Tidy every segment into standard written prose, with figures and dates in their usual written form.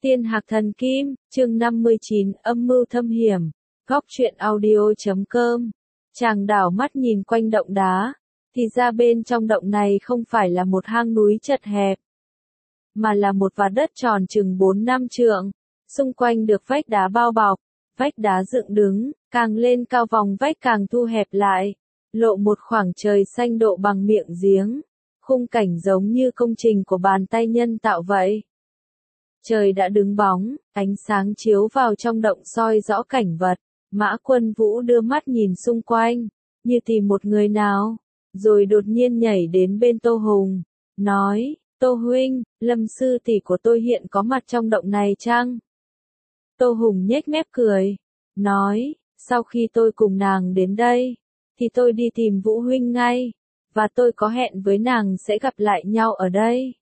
Tiên Hạc Thần Kim, chương 59, âm mưu thâm hiểm. Góc truyện audio.com. Chàng đảo mắt nhìn quanh động đá, thì ra bên trong động này không phải là một hang núi chật hẹp, mà là một vạt đất tròn chừng 4-5 trượng, xung quanh được vách đá bao bọc, vách đá dựng đứng, càng lên cao vòng vách càng thu hẹp lại, lộ một khoảng trời xanh độ bằng miệng giếng, khung cảnh giống như công trình của bàn tay nhân tạo vậy. Trời đã đứng bóng, ánh sáng chiếu vào trong động soi rõ cảnh vật. Mã Quân Vũ đưa mắt nhìn xung quanh, như tìm một người nào, rồi đột nhiên nhảy đến bên Tô Hùng, nói, Tô huynh, Lâm sư tỷ của tôi hiện có mặt trong động này chăng? Tô Hùng nhếch mép cười, nói, sau khi tôi cùng nàng đến đây, thì tôi đi tìm Vũ huynh ngay, và tôi có hẹn với nàng sẽ gặp lại nhau ở đây.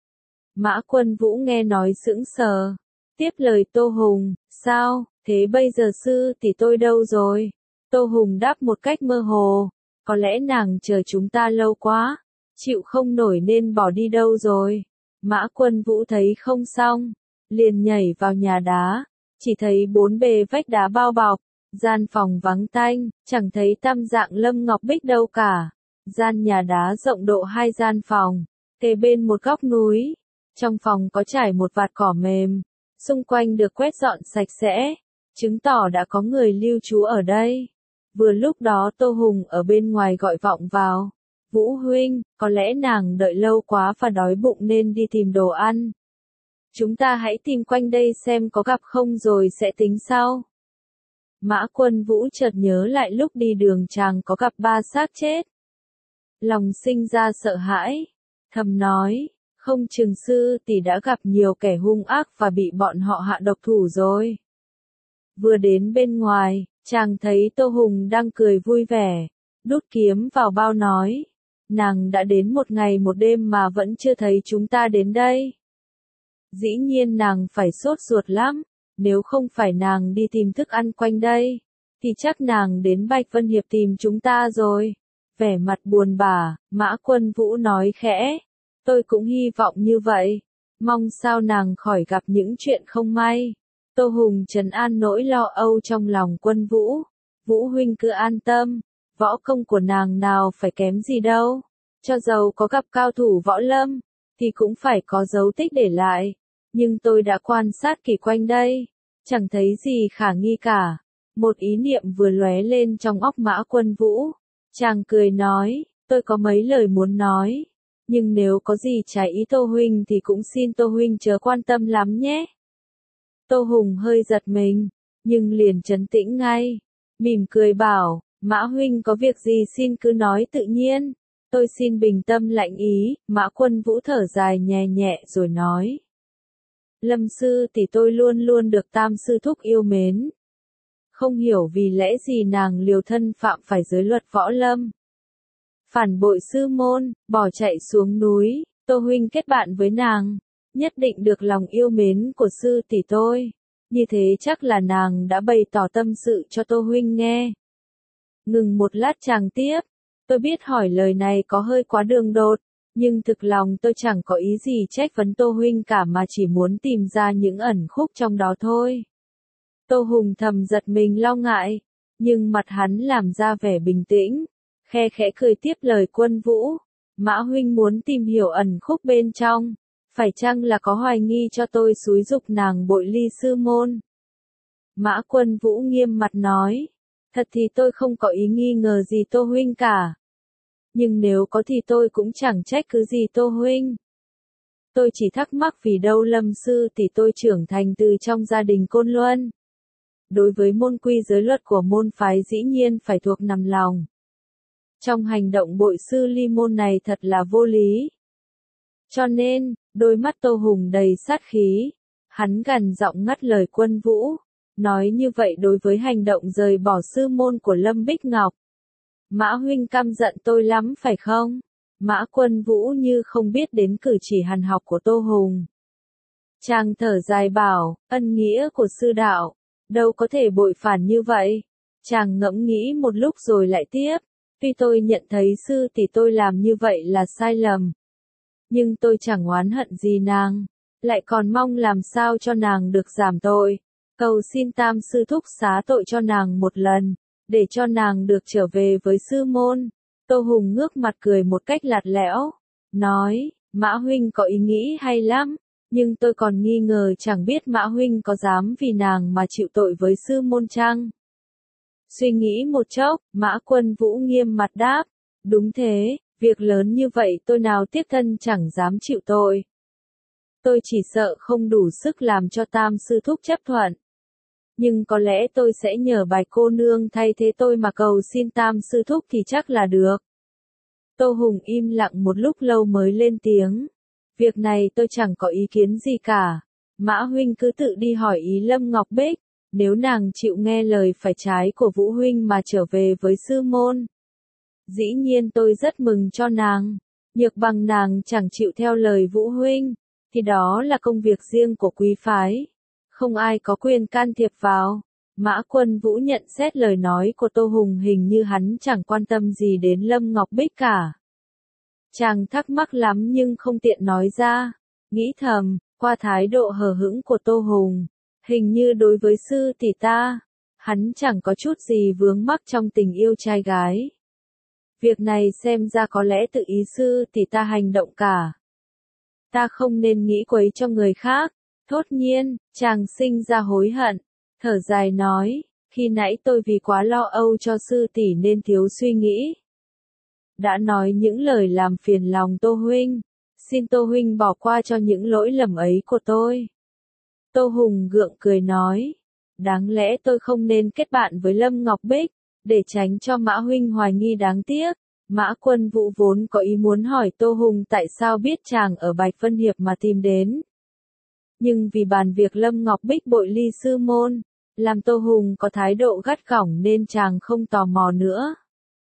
Mã Quân Vũ nghe nói sững sờ, tiếp lời Tô Hùng, sao, thế bây giờ sư tỷ tôi đâu rồi? Tô Hùng đáp một cách mơ hồ, có lẽ nàng chờ chúng ta lâu quá, chịu không nổi nên bỏ đi đâu rồi. Mã Quân Vũ thấy không xong, liền nhảy vào nhà đá, chỉ thấy bốn bề vách đá bao bọc, gian phòng vắng tanh, chẳng thấy tăm dạng Lâm Ngọc Bích đâu cả. Gian nhà đá rộng độ 2 gian phòng, kề bên một góc núi. Trong phòng có trải một vạt cỏ mềm, xung quanh được quét dọn sạch sẽ, chứng tỏ đã có người lưu trú ở đây. Vừa lúc đó Tô Hùng ở bên ngoài gọi vọng vào, Vũ huynh, có lẽ nàng đợi lâu quá và đói bụng nên đi tìm đồ ăn. Chúng ta hãy tìm quanh đây xem có gặp không rồi sẽ tính sau. Mã Quân Vũ chợt nhớ lại lúc đi đường chàng có gặp 3 xác chết. Lòng sinh ra sợ hãi, thầm nói, không chừng sư tỷ đã gặp nhiều kẻ hung ác và bị bọn họ hạ độc thủ rồi. Vừa đến bên ngoài, chàng thấy Tô Hùng đang cười vui vẻ, đút kiếm vào bao nói, nàng đã đến 1 ngày 1 đêm mà vẫn chưa thấy chúng ta đến đây. Dĩ nhiên nàng phải sốt ruột lắm, nếu không phải nàng đi tìm thức ăn quanh đây, thì chắc nàng đến Bạch Vân Hiệp tìm chúng ta rồi. Vẻ mặt buồn bã, Mã Quân Vũ nói khẽ. Tôi cũng hy vọng như vậy, mong sao nàng khỏi gặp những chuyện không may. Tô Hùng trấn an nỗi lo âu trong lòng Quân Vũ. Vũ huynh cứ an tâm, võ công của nàng nào phải kém gì đâu. Cho dầu có gặp cao thủ võ lâm, thì cũng phải có dấu tích để lại. Nhưng tôi đã quan sát kỹ quanh đây, chẳng thấy gì khả nghi cả. Một ý niệm vừa lóe lên trong óc Mã Quân Vũ. Chàng cười nói, tôi có mấy lời muốn nói. Nhưng nếu có gì trái ý Tô huynh thì cũng xin Tô huynh chớ quan tâm lắm nhé. Tô Hùng hơi giật mình, nhưng liền trấn tĩnh ngay, mỉm cười bảo, Mã huynh có việc gì xin cứ nói tự nhiên, tôi xin bình tâm lạnh ý. Mã Quân Vũ thở dài nhẹ nhẹ rồi nói, Lâm sư tỷ tôi luôn luôn được Tam sư thúc yêu mến, không hiểu vì lẽ gì nàng liều thân phạm phải giới luật võ lâm, phản bội sư môn, bỏ chạy xuống núi. Tô huynh kết bạn với nàng, nhất định được lòng yêu mến của sư tỷ tôi. Như thế chắc là nàng đã bày tỏ tâm sự cho Tô huynh nghe. Ngừng một lát chàng tiếp, tôi biết hỏi lời này có hơi quá đường đột, nhưng thực lòng tôi chẳng có ý gì trách vấn Tô huynh cả mà chỉ muốn tìm ra những ẩn khúc trong đó thôi. Tô Hùng thầm giật mình lo ngại, nhưng mặt hắn làm ra vẻ bình tĩnh. Khe khẽ cười tiếp lời Quân Vũ, Mã huynh muốn tìm hiểu ẩn khúc bên trong, phải chăng là có hoài nghi cho tôi xúi giục nàng bội ly sư môn? Mã Quân Vũ nghiêm mặt nói, thật thì tôi không có ý nghi ngờ gì Tô huynh cả. Nhưng nếu có thì tôi cũng chẳng trách cứ gì Tô huynh. Tôi chỉ thắc mắc vì đâu Lâm sư tỷ tôi trưởng thành từ trong gia đình Côn Luân. Đối với môn quy giới luật của môn phái dĩ nhiên phải thuộc nằm lòng. Trong hành động bội sư ly môn này thật là vô lý. Cho nên, đôi mắt Tô Hùng đầy sát khí, hắn gằn giọng ngắt lời Quân Vũ, nói như vậy đối với hành động rời bỏ sư môn của Lâm Bích Ngọc. Mã huynh căm giận tôi lắm phải không? Mã Quân Vũ như không biết đến cử chỉ hằn học của Tô Hùng. Chàng thở dài bảo, ân nghĩa của sư đạo, đâu có thể bội phản như vậy. Chàng ngẫm nghĩ một lúc rồi lại tiếp. Tuy tôi nhận thấy sư tỷ tôi làm như vậy là sai lầm, nhưng tôi chẳng oán hận gì nàng, lại còn mong làm sao cho nàng được giảm tội, cầu xin Tam sư thúc xá tội cho nàng một lần, để cho nàng được trở về với sư môn. Tô Hùng ngước mặt cười một cách lạt lẽo, nói, Mã huynh có ý nghĩ hay lắm, nhưng tôi còn nghi ngờ chẳng biết Mã huynh có dám vì nàng mà chịu tội với sư môn chăng? Suy nghĩ một chốc, Mã Quân Vũ nghiêm mặt đáp, đúng thế, việc lớn như vậy tôi nào tiếp thân chẳng dám chịu tội. Tôi chỉ sợ không đủ sức làm cho Tam sư thúc chấp thuận. Nhưng có lẽ tôi sẽ nhờ Bạch cô nương thay thế tôi mà cầu xin Tam sư thúc thì chắc là được. Tô Hùng im lặng một lúc lâu mới lên tiếng. Việc này tôi chẳng có ý kiến gì cả. Mã huynh cứ tự đi hỏi ý Lâm Ngọc Bích, nếu nàng chịu nghe lời phải trái của Vũ huynh mà trở về với sư môn. Dĩ nhiên tôi rất mừng cho nàng, nhược bằng nàng chẳng chịu theo lời Vũ huynh, thì đó là công việc riêng của quý phái, không ai có quyền can thiệp vào. Mã Quân Vũ nhận xét lời nói của Tô Hùng, hình như hắn chẳng quan tâm gì đến Lâm Ngọc Bích cả. Chàng thắc mắc lắm nhưng không tiện nói ra, nghĩ thầm, qua thái độ hờ hững của Tô Hùng, hình như đối với sư tỷ ta, hắn chẳng có chút gì vướng mắc trong tình yêu trai gái. Việc này xem ra có lẽ tự ý sư tỷ ta hành động cả. Ta không nên nghĩ quấy cho người khác. Thốt nhiên, chàng sinh ra hối hận, thở dài nói, khi nãy tôi vì quá lo âu cho sư tỷ nên thiếu suy nghĩ. Đã nói những lời làm phiền lòng Tô huynh, xin Tô huynh bỏ qua cho những lỗi lầm ấy của tôi. Tô Hùng gượng cười nói, đáng lẽ tôi không nên kết bạn với Lâm Ngọc Bích, để tránh cho Mã huynh hoài nghi đáng tiếc. Mã Quân Vũ vốn có ý muốn hỏi Tô Hùng tại sao biết chàng ở Bạch Vân Hiệp mà tìm đến. Nhưng vì bàn việc Lâm Ngọc Bích bội ly sư môn, làm Tô Hùng có thái độ gắt gỏng nên chàng không tò mò nữa.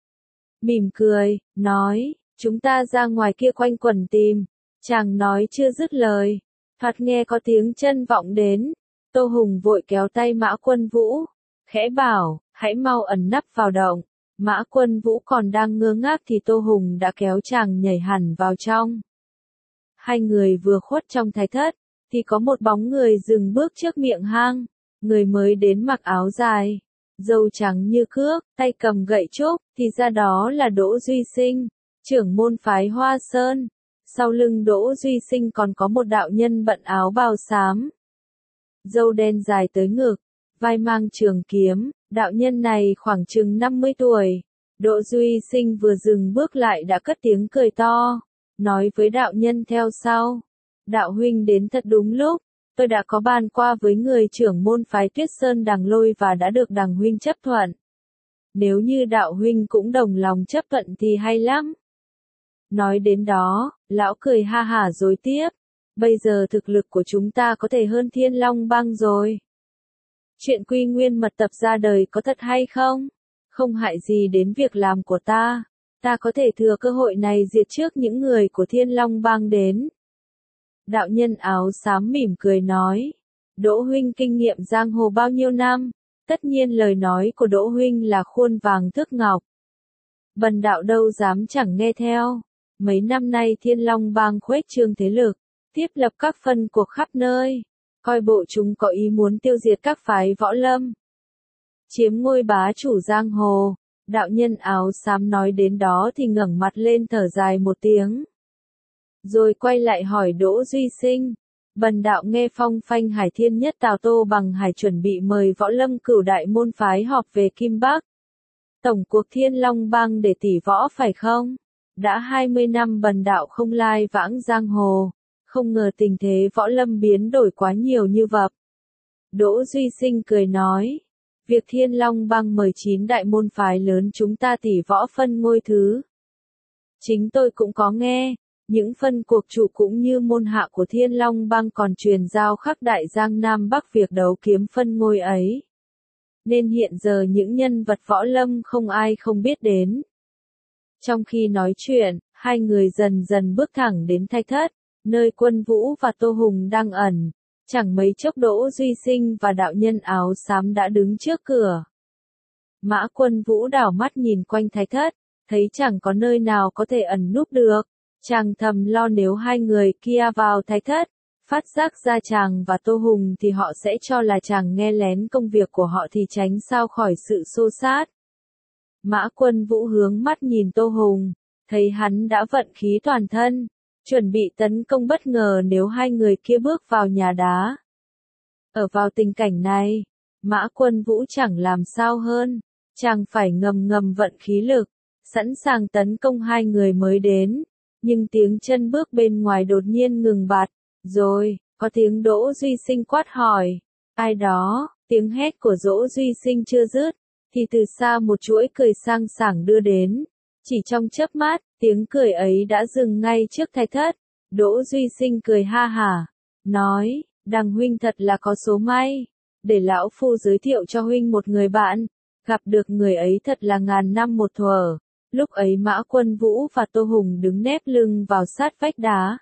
Mỉm cười, nói, chúng ta ra ngoài kia quanh quẩn tìm. Chàng nói chưa dứt lời, thoạt nghe có tiếng chân vọng đến. Tô Hùng vội kéo tay Mã Quân Vũ, khẽ bảo, hãy mau ẩn nấp vào động. Mã Quân Vũ còn đang ngơ ngác thì Tô Hùng đã kéo chàng nhảy hẳn vào trong. Hai người vừa khuất trong thái thất, thì có một bóng người dừng bước trước miệng hang. Người mới đến mặc áo dài, râu trắng như cước, tay cầm gậy trúc, thì ra đó là Đỗ Duy Sinh, trưởng môn phái Hoa Sơn. Sau lưng Đỗ Duy Sinh còn có một đạo nhân bận áo bào xám, râu đen dài tới ngực, vai mang trường kiếm. Đạo nhân này khoảng chừng 50 tuổi. Đỗ Duy Sinh vừa dừng bước lại đã cất tiếng cười to, nói với đạo nhân theo sau. Đạo huynh đến thật đúng lúc, tôi đã có bàn qua với người trưởng môn phái Tuyết Sơn Đằng Lôi và đã được Đằng huynh chấp thuận. Nếu như đạo huynh cũng đồng lòng chấp thuận thì hay lắm. Nói đến đó, lão cười ha hả rồi tiếp, bây giờ thực lực của chúng ta có thể hơn Thiên Long Bang rồi. Chuyện Quy Nguyên mật tập ra đời có thật hay không? Không hại gì đến việc làm của ta. Ta có thể thừa cơ hội này diệt trước những người của Thiên Long Bang đến. Đạo nhân áo xám mỉm cười nói. Đỗ huynh kinh nghiệm giang hồ bao nhiêu năm? Tất nhiên lời nói của Đỗ huynh là khuôn vàng thước ngọc. Bần đạo đâu dám chẳng nghe theo. Mấy năm nay Thiên Long Bang khuếch trương thế lực, thiết lập các phân cuộc khắp nơi. Coi bộ chúng có ý muốn tiêu diệt các phái võ lâm, chiếm ngôi bá chủ giang hồ. Đạo nhân áo xám nói đến đó thì ngẩng mặt lên thở dài một tiếng, rồi quay lại hỏi Đỗ Duy Sinh, bần đạo nghe phong phanh Hải Thiên Nhất Tào Tô Bằng Hải chuẩn bị mời võ lâm cửu đại môn phái họp về Kim Bắc, tổng cuộc Thiên Long Bang để tỷ võ phải không? Đã 20 năm bần đạo không lai vãng giang hồ, không ngờ tình thế võ lâm biến đổi quá nhiều như vậy. Đỗ Duy Sinh cười nói, việc Thiên Long Bang mời 9 đại môn phái lớn chúng ta tỷ võ phân ngôi thứ. Chính tôi cũng có nghe, những phân cuộc chủ cũng như môn hạ của Thiên Long Bang còn truyền giao khắp đại giang Nam Bắc việc đấu kiếm phân ngôi ấy. Nên hiện giờ những nhân vật võ lâm không ai không biết đến. Trong khi nói chuyện, hai người dần dần bước thẳng đến Thạch Thất, nơi Quân Vũ và Tô Hùng đang ẩn. Chẳng mấy chốc Đỗ Duy Sinh và đạo nhân áo xám đã đứng trước cửa. Mã Quân Vũ đảo mắt nhìn quanh Thạch Thất, thấy chẳng có nơi nào có thể ẩn núp được. Chàng thầm lo nếu hai người kia vào Thạch Thất, phát giác ra chàng và Tô Hùng thì họ sẽ cho là chàng nghe lén công việc của họ thì tránh sao khỏi sự xô xát. Mã Quân Vũ hướng mắt nhìn Tô Hùng, thấy hắn đã vận khí toàn thân, chuẩn bị tấn công bất ngờ nếu hai người kia bước vào nhà đá. Ở vào tình cảnh này, Mã Quân Vũ chẳng làm sao hơn, chàng phải ngầm ngầm vận khí lực, sẵn sàng tấn công hai người mới đến, nhưng tiếng chân bước bên ngoài đột nhiên ngừng bặt, rồi, có tiếng Đỗ Duy Sinh quát hỏi, ai đó, tiếng hét của Đỗ Duy Sinh chưa dứt, thì từ xa một chuỗi cười sang sảng đưa đến, chỉ trong chớp mắt, tiếng cười ấy đã dừng ngay trước Thạch Thất, Đỗ Duy Sinh cười ha hả, nói, Đằng huynh thật là có số may, để lão phu giới thiệu cho huynh một người bạn, gặp được người ấy thật là ngàn năm một thuở. Lúc ấy Mã Quân Vũ và Tô Hùng đứng nép lưng vào sát vách đá.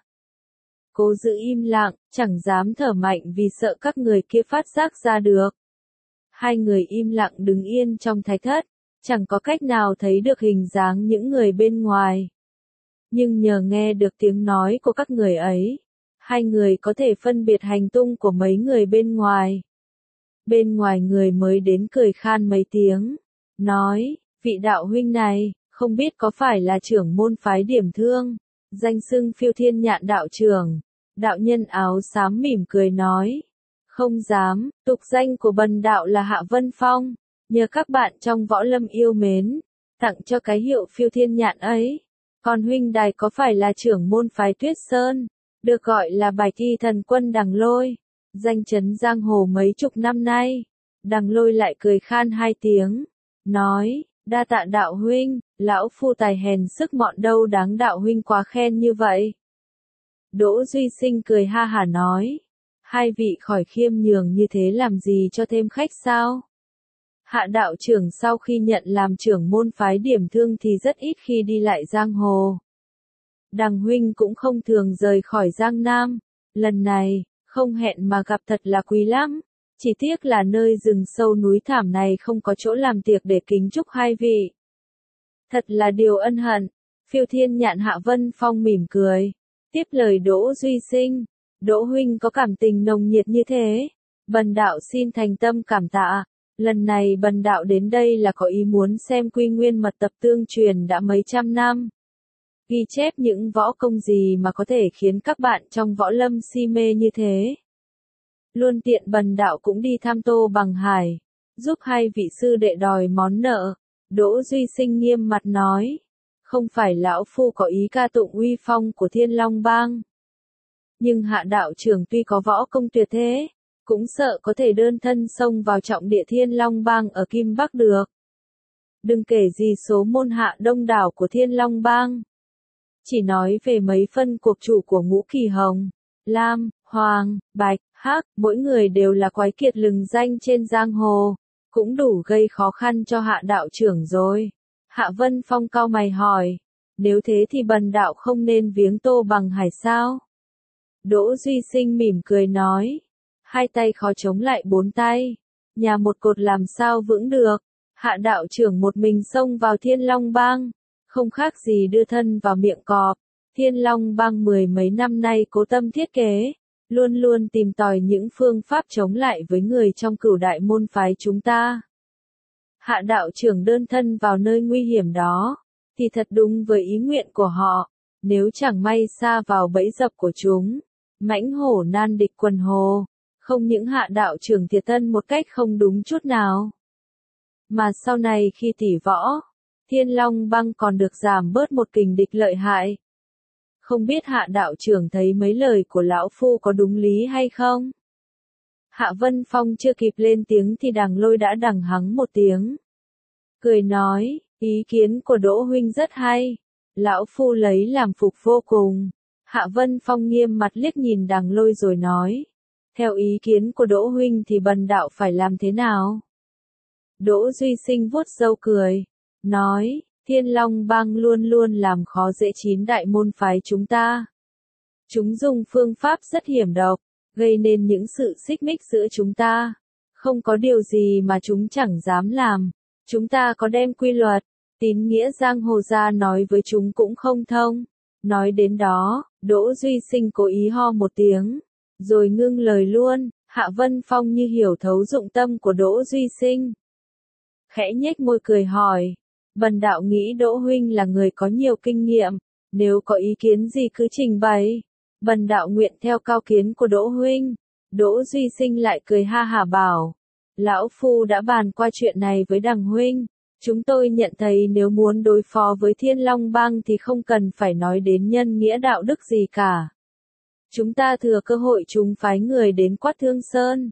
Cố giữ im lặng, chẳng dám thở mạnh vì sợ các người kia phát giác ra được. Hai người im lặng đứng yên trong Thạch Thất, chẳng có cách nào thấy được hình dáng những người bên ngoài. Nhưng nhờ nghe được tiếng nói của các người ấy, hai người có thể phân biệt hành tung của mấy người bên ngoài. Bên ngoài người mới đến cười khan mấy tiếng, nói, vị đạo huynh này, không biết có phải là trưởng môn phái Điểm Thương, danh xưng Phiêu Thiên Nhạn đạo trưởng. Đạo nhân áo xám mỉm cười nói, không dám, tục danh của bần đạo là Hạ Vân Phong, nhờ các bạn trong võ lâm yêu mến, tặng cho cái hiệu Phiêu Thiên Nhạn ấy. Còn huynh đài có phải là trưởng môn phái Tuyết Sơn, được gọi là Bạch Y Thần Quân Đằng Lôi, danh chấn giang hồ mấy chục năm nay. Đằng Lôi lại cười khan hai tiếng, nói, đa tạ đạo huynh, lão phu tài hèn sức mọn đâu đáng đạo huynh quá khen như vậy. Đỗ Duy Sinh cười ha hả nói, hai vị khỏi khiêm nhường như thế làm gì cho thêm khách sao? Hạ đạo trưởng sau khi nhận làm trưởng môn phái Điểm Thương thì rất ít khi đi lại giang hồ. Đằng huynh cũng không thường rời khỏi Giang Nam, lần này, không hẹn mà gặp thật là quý lắm. Chỉ tiếc là nơi rừng sâu núi thảm này không có chỗ làm tiệc để kính chúc hai vị. Thật là điều ân hận. Phiêu Thiên Nhạn Hạ Vân Phong mỉm cười, tiếp lời Đỗ Duy Sinh, Đỗ huynh có cảm tình nồng nhiệt như thế, bần đạo xin thành tâm cảm tạ. Lần này bần đạo đến đây là có ý muốn xem Quy Nguyên mật tập tương truyền đã mấy trăm năm, ghi chép những võ công gì mà có thể khiến các bạn trong võ lâm si mê như thế. Luôn tiện bần đạo cũng đi thăm Tô Bằng Hải, giúp hai vị sư đệ đòi món nợ. Đỗ Duy Sinh nghiêm mặt nói, không phải lão phu có ý ca tụng uy phong của Thiên Long Bang. Nhưng Hạ đạo trưởng tuy có võ công tuyệt thế, cũng sợ có thể đơn thân xông vào trọng địa Thiên Long Bang ở Kim Bắc được. Đừng kể gì số môn hạ đông đảo của Thiên Long Bang. Chỉ nói về mấy phân cuộc chủ của Ngũ Kỳ Hồng, Lam, Hoàng, Bạch, Hắc, mỗi người đều là quái kiệt lừng danh trên giang hồ, cũng đủ gây khó khăn cho Hạ đạo trưởng rồi. Hạ Vân Phong cau mày hỏi, nếu thế thì bần đạo không nên viếng Tô Bằng Hải sao? Đỗ Duy Sinh mỉm cười nói, hai tay khó chống lại bốn tay, nhà một cột làm sao vững được. Hạ đạo trưởng một mình xông vào Thiên Long Bang, không khác gì đưa thân vào miệng cọp. Thiên Long Bang mười mấy năm nay cố tâm thiết kế, luôn luôn tìm tòi những phương pháp chống lại với người trong cửu đại môn phái chúng ta. Hạ đạo trưởng đơn thân vào nơi nguy hiểm đó, thì thật đúng với ý nguyện của họ, nếu chẳng may sa vào bẫy dập của chúng, mãnh hổ nan địch quần hồ, không những Hạ đạo trưởng thiệt thân một cách không đúng chút nào. Mà sau này khi tỉ võ, Thiên Long Bang còn được giảm bớt một kình địch lợi hại. Không biết Hạ đạo trưởng thấy mấy lời của lão phu có đúng lý hay không? Hạ Vân Phong chưa kịp lên tiếng thì Đằng Lôi đã đằng hắng một tiếng. Cười nói, ý kiến của Đỗ huynh rất hay. Lão phu lấy làm phục vô cùng. Hạ Vân Phong nghiêm mặt liếc nhìn Đằng Lôi rồi nói. Theo ý kiến của Đỗ huynh thì bần đạo phải làm thế nào? Đỗ Duy Sinh vuốt râu cười. Nói, Thiên Long Bang luôn luôn làm khó dễ chín đại môn phái chúng ta. Chúng dùng phương pháp rất hiểm độc, gây nên những sự xích mích giữa chúng ta. Không có điều gì mà chúng chẳng dám làm. Chúng ta có đem quy luật, tín nghĩa giang hồ ra nói với chúng cũng không thông. Nói đến đó, Đỗ Duy Sinh cố ý ho một tiếng, rồi ngưng lời luôn. Hạ Vân Phong như hiểu thấu dụng tâm của Đỗ Duy Sinh. Khẽ nhếch môi cười hỏi. Bần đạo nghĩ Đỗ huynh là người có nhiều kinh nghiệm, nếu có ý kiến gì cứ trình bày. Bần đạo nguyện theo cao kiến của Đỗ huynh. Đỗ Duy Sinh lại cười ha hả bảo. Lão Phu đã bàn qua chuyện này với Đằng huynh. Chúng tôi nhận thấy nếu muốn đối phó với Thiên Long Bang thì không cần phải nói đến nhân nghĩa đạo đức gì cả. Chúng ta thừa cơ hội chúng phái người đến Quát Thương Sơn.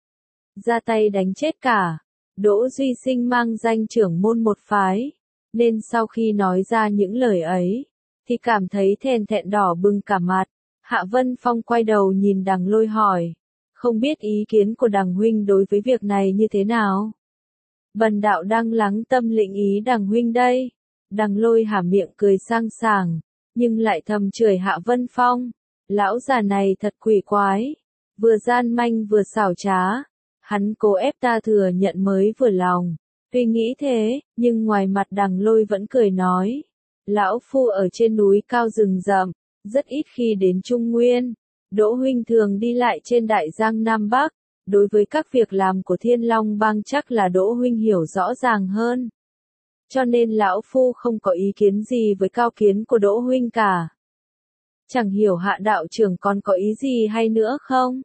Ra tay đánh chết cả. Đỗ Duy Sinh mang danh trưởng môn một phái. Nên sau khi nói ra những lời ấy, thì cảm thấy thẹn thẹn đỏ bừng cả mặt. Hạ Vân Phong quay đầu nhìn Đằng Lôi hỏi. Không biết ý kiến của Đằng huynh đối với việc này như thế nào? Bần đạo đang lắng tâm lĩnh ý Đằng huynh đây. Đằng Lôi há miệng cười sang sảng, nhưng lại thầm chửi Hạ Vân Phong. Lão già này thật quỷ quái, vừa gian manh vừa xảo trá. Hắn cố ép ta thừa nhận mới vừa lòng. Tuy nghĩ thế, nhưng ngoài mặt Đằng Lôi vẫn cười nói. Lão Phu ở trên núi cao rừng rậm, rất ít khi đến Trung Nguyên. Đỗ huynh thường đi lại trên đại giang Nam Bắc. Đối với các việc làm của Thiên Long Bang chắc là Đỗ huynh hiểu rõ ràng hơn. Cho nên lão Phu không có ý kiến gì với cao kiến của Đỗ huynh cả. Chẳng hiểu Hạ đạo trưởng còn có ý gì hay nữa không?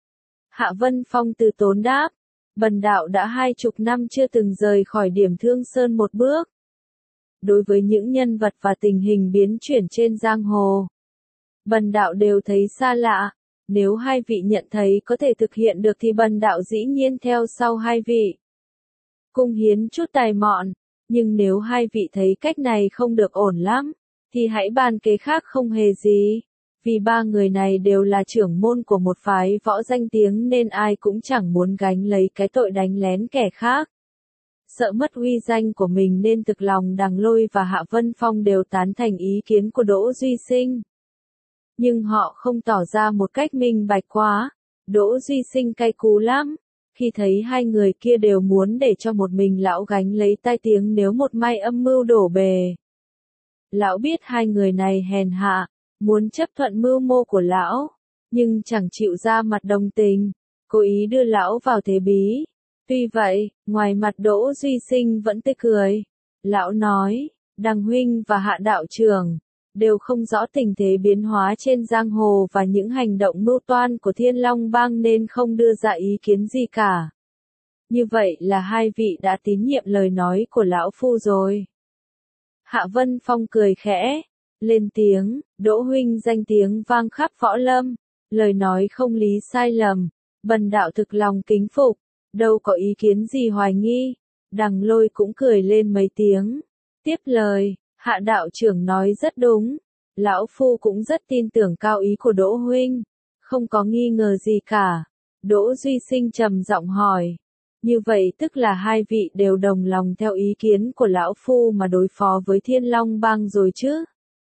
Hạ Vân Phong từ tốn đáp. Bần đạo đã 20 năm chưa từng rời khỏi điểm Thương Sơn một bước. Đối với những nhân vật và tình hình biến chuyển trên giang hồ, bần đạo đều thấy xa lạ. Nếu hai vị nhận thấy có thể thực hiện được thì bần đạo dĩ nhiên theo sau hai vị. Cung hiến chút tài mọn, nhưng nếu hai vị thấy cách này không được ổn lắm, thì hãy bàn kế khác không hề gì. Vì ba người này đều là trưởng môn của một phái võ danh tiếng nên ai cũng chẳng muốn gánh lấy cái tội đánh lén kẻ khác. Sợ mất uy danh của mình nên thực lòng Đằng Lôi và Hạ Vân Phong đều tán thành ý kiến của Đỗ Duy Sinh. Nhưng họ không tỏ ra một cách minh bạch quá. Đỗ Duy Sinh cay cú lắm. Khi thấy hai người kia đều muốn để cho một mình lão gánh lấy tai tiếng nếu một may âm mưu đổ bề. Lão biết hai người này hèn hạ, muốn chấp thuận mưu mô của lão, nhưng chẳng chịu ra mặt đồng tình, cố ý đưa lão vào thế bí. Tuy vậy, ngoài mặt Đỗ Duy Sinh vẫn tươi cười. Lão nói, Đằng huynh và Hạ đạo trưởng đều không rõ tình thế biến hóa trên giang hồ và những hành động mưu toan của Thiên Long Bang nên không đưa ra ý kiến gì cả. Như vậy là hai vị đã tín nhiệm lời nói của lão phu rồi. Hạ Vân Phong cười khẽ, lên tiếng, Đỗ huynh danh tiếng vang khắp võ lâm, lời nói không lý sai lầm, bần đạo thực lòng kính phục, đâu có ý kiến gì hoài nghi. Đằng Lôi cũng cười lên mấy tiếng, tiếp lời. Hạ đạo trưởng nói rất đúng, lão phu cũng rất tin tưởng cao ý của Đỗ huynh, không có nghi ngờ gì cả. Đỗ Duy Sinh trầm giọng hỏi, như vậy tức là hai vị đều đồng lòng theo ý kiến của lão phu mà đối phó với Thiên Long Bang rồi chứ?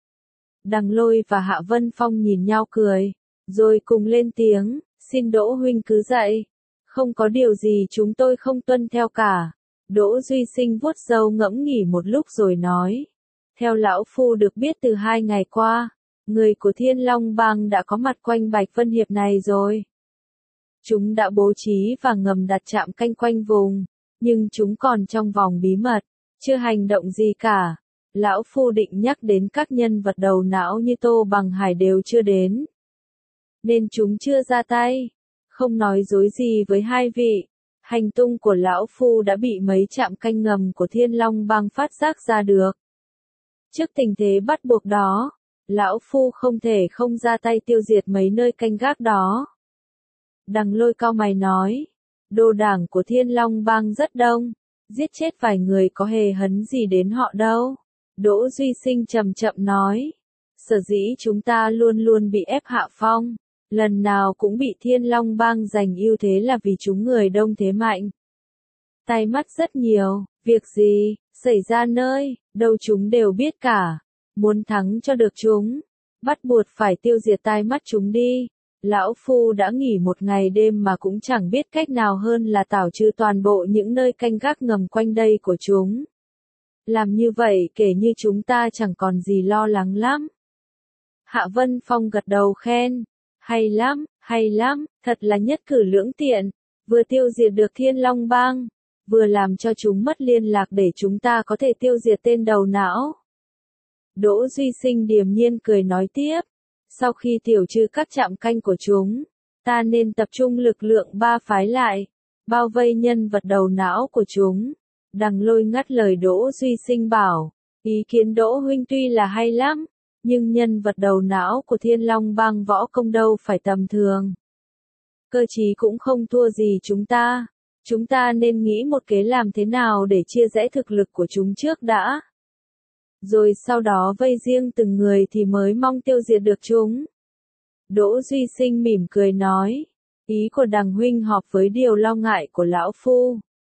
Đằng Lôi và Hạ Vân Phong nhìn nhau cười, rồi cùng lên tiếng, xin Đỗ huynh cứ dạy, không có điều gì chúng tôi không tuân theo cả. Đỗ Duy Sinh vuốt râu ngẫm nghĩ một lúc rồi nói. Theo lão phu được biết từ 2 ngày qua, người của Thiên Long Bang đã có mặt quanh Bạch Vân Hiệp này rồi. Chúng đã bố trí và ngầm đặt trạm canh quanh vùng, nhưng chúng còn trong vòng bí mật, chưa hành động gì cả. Lão phu định nhắc đến các nhân vật đầu não như Tô Bằng Hải đều chưa đến, nên chúng chưa ra tay, không nói dối gì với hai vị. Hành tung của lão phu đã bị mấy trạm canh ngầm của Thiên Long Bang phát giác ra được. Trước tình thế bắt buộc đó, lão phu không thể không ra tay tiêu diệt mấy nơi canh gác đó. Đằng Lôi cau mày nói, đồ đảng của Thiên Long Bang rất đông, giết chết vài người có hề hấn gì đến họ đâu. Đỗ Duy Sinh chậm chậm nói, sở dĩ chúng ta luôn luôn bị ép hạ phong, lần nào cũng bị Thiên Long Bang giành ưu thế là vì chúng người đông thế mạnh. Tai mắt rất nhiều, việc gì xảy ra nơi đâu chúng đều biết cả. Muốn thắng cho được chúng, bắt buộc phải tiêu diệt tai mắt chúng đi. Lão phu đã nghỉ một ngày đêm mà cũng chẳng biết cách nào hơn là tảo trừ toàn bộ những nơi canh gác ngầm quanh đây của chúng. Làm như vậy kể như chúng ta chẳng còn gì lo lắng lắm. Hạ Vân Phong gật đầu khen, hay lắm, Hay lắm, thật là nhất cử lưỡng tiện, vừa tiêu diệt được Thiên Long Bang, vừa làm cho chúng mất liên lạc để chúng ta có thể tiêu diệt tên đầu não. Đỗ Duy Sinh điềm nhiên cười nói tiếp, sau khi tiểu trừ các trạm canh của chúng, ta nên tập trung lực lượng ba phái lại, bao vây nhân vật đầu não của chúng. Đằng Lôi ngắt lời Đỗ Duy Sinh bảo, ý kiến Đỗ huynh tuy là hay lắm, nhưng nhân vật đầu não của Thiên Long Bang võ công đâu phải tầm thường. Cơ chí cũng không thua gì chúng ta nên nghĩ một kế làm thế nào để chia rẽ thực lực của chúng trước đã. Rồi sau đó vây riêng từng người thì mới mong tiêu diệt được chúng. Đỗ Duy Sinh mỉm cười nói, ý của Đằng huynh hợp với điều lo ngại của lão phu.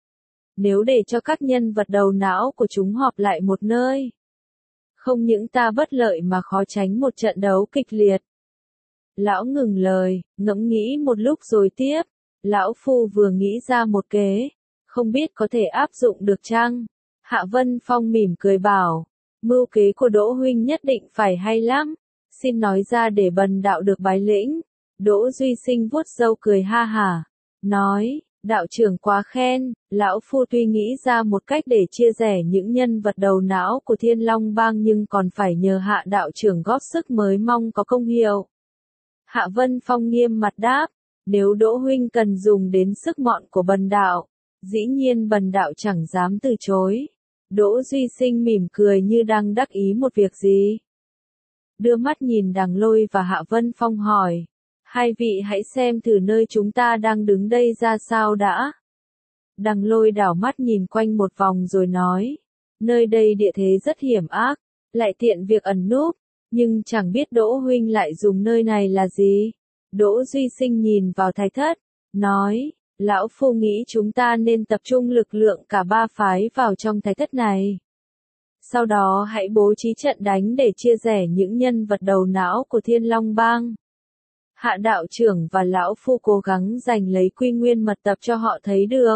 Nếu để cho các nhân vật đầu não của chúng họp lại một nơi, không những ta bất lợi mà khó tránh một trận đấu kịch liệt. Lão ngừng lời, ngẫm nghĩ một lúc rồi tiếp, lão phu vừa nghĩ ra một kế, không biết có thể áp dụng được chăng? Hạ Vân Phong mỉm cười bảo, mưu kế của Đỗ huynh nhất định phải hay lắm, xin nói ra để bần đạo được bái lĩnh. Đỗ Duy Sinh vuốt râu cười ha hả, nói, đạo trưởng quá khen, lão phu tuy nghĩ ra một cách để chia rẽ những nhân vật đầu não của Thiên Long Bang nhưng còn phải nhờ Hạ đạo trưởng góp sức mới mong có công hiệu. Hạ Vân Phong nghiêm mặt đáp, nếu Đỗ huynh cần dùng đến sức mọn của bần đạo, dĩ nhiên bần đạo chẳng dám từ chối. Đỗ Duy Sinh mỉm cười như đang đắc ý một việc gì. Đưa mắt nhìn Đằng Lôi và Hạ Vân Phong hỏi, hai vị hãy xem thử nơi chúng ta đang đứng đây ra sao đã. Đằng Lôi đảo mắt nhìn quanh một vòng rồi nói, nơi đây địa thế rất hiểm ác, lại tiện việc ẩn núp, nhưng chẳng biết Đỗ huynh lại dùng nơi này là gì. Đỗ Duy Sinh nhìn vào thái thất, nói, lão phu nghĩ chúng ta nên tập trung lực lượng cả ba phái vào trong thái thất này. Sau đó hãy bố trí trận đánh để chia rẽ những nhân vật đầu não của Thiên Long Bang. Hạ đạo trưởng và lão phu cố gắng giành lấy quy nguyên mật tập cho họ thấy được.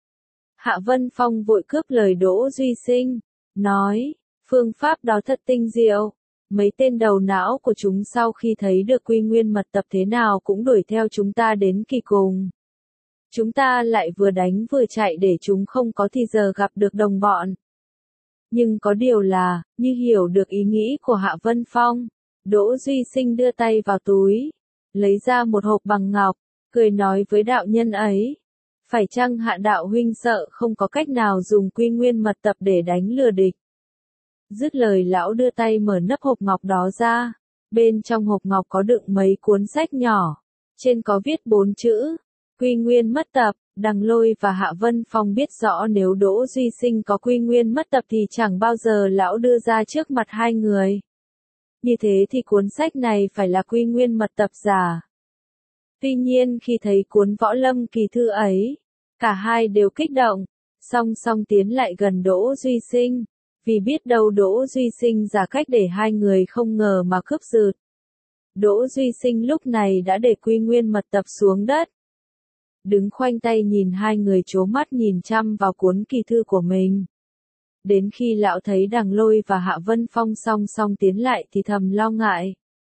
Hạ Vân Phong vội cướp lời Đỗ Duy Sinh, nói, phương pháp đó thật tinh diệu. Mấy tên đầu não của chúng sau khi thấy được quy nguyên mật tập thế nào cũng đuổi theo chúng ta đến kỳ cùng. Chúng ta lại vừa đánh vừa chạy để chúng không có thì giờ gặp được đồng bọn. Nhưng có điều là, như hiểu được ý nghĩ của Hạ Vân Phong, Đỗ Duy Sinh đưa tay vào túi, lấy ra một hộp bằng ngọc, cười nói với đạo nhân ấy, phải chăng Hạ đạo huynh sợ không có cách nào dùng quy nguyên mật tập để đánh lừa địch. Dứt lời lão đưa tay mở nắp hộp ngọc đó ra, bên trong hộp ngọc có đựng mấy cuốn sách nhỏ, trên có viết 4 chữ, quy nguyên mất tập. Đằng Lôi và Hạ Vân Phong biết rõ nếu Đỗ Duy Sinh có quy nguyên mất tập thì chẳng bao giờ lão đưa ra trước mặt hai người. Như thế thì cuốn sách này phải là quy nguyên mật tập giả. Tuy nhiên khi thấy cuốn võ lâm kỳ thư ấy, cả hai đều kích động, song song tiến lại gần Đỗ Duy Sinh, vì biết đâu Đỗ Duy Sinh giả cách để hai người không ngờ mà cướp giật. Đỗ Duy Sinh lúc này đã để quy nguyên mật tập xuống đất. Đứng khoanh tay nhìn hai người trố mắt nhìn chăm vào cuốn kỳ thư của mình. Đến khi lão thấy Đằng Lôi và Hạ Vân Phong song song tiến lại thì thầm lo ngại.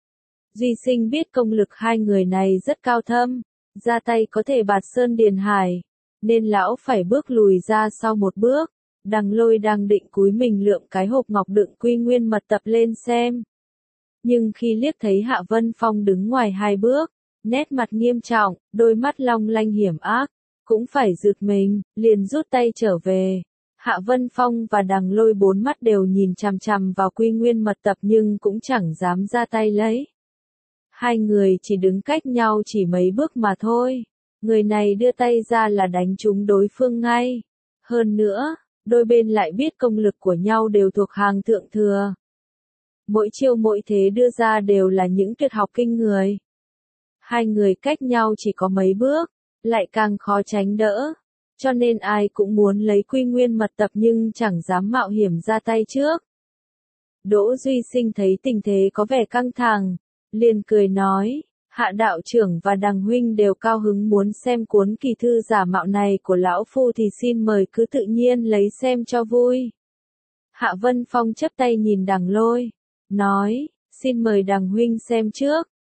Duy Sinh biết công lực hai người này rất cao thâm, ra tay có thể bạt sơn điền hải, nên lão phải bước lùi ra sau một bước. Đằng Lôi đang định cúi mình lượm cái hộp ngọc đựng quy nguyên mật tập lên xem. Nhưng khi liếc thấy Hạ Vân Phong đứng ngoài hai bước, nét mặt nghiêm trọng, đôi mắt long lanh hiểm ác, cũng phải giật mình, liền rút tay trở về. Hạ Vân Phong và Đằng Lôi bốn mắt đều nhìn chằm chằm vào quy nguyên mật tập nhưng cũng chẳng dám ra tay lấy. Hai người chỉ đứng cách nhau chỉ mấy bước mà thôi. Người này đưa tay ra là đánh trúng đối phương ngay. Hơn nữa, đôi bên lại biết công lực của nhau đều thuộc hàng thượng thừa. Mỗi chiêu mỗi thế đưa ra đều là những tuyệt học kinh người. Hai người cách nhau chỉ có mấy bước, lại càng khó tránh đỡ. Cho nên ai cũng muốn lấy quy nguyên mật tập nhưng chẳng dám mạo hiểm ra tay trước. Đỗ Duy Sinh thấy tình thế có vẻ căng thẳng, liền cười nói, Hạ đạo trưởng và Đằng huynh đều cao hứng muốn xem cuốn kỳ thư giả mạo này của lão phu thì xin mời cứ tự nhiên lấy xem cho vui. Hạ Vân Phong chắp tay nhìn Đằng Lôi, nói, xin mời Đằng huynh xem trước.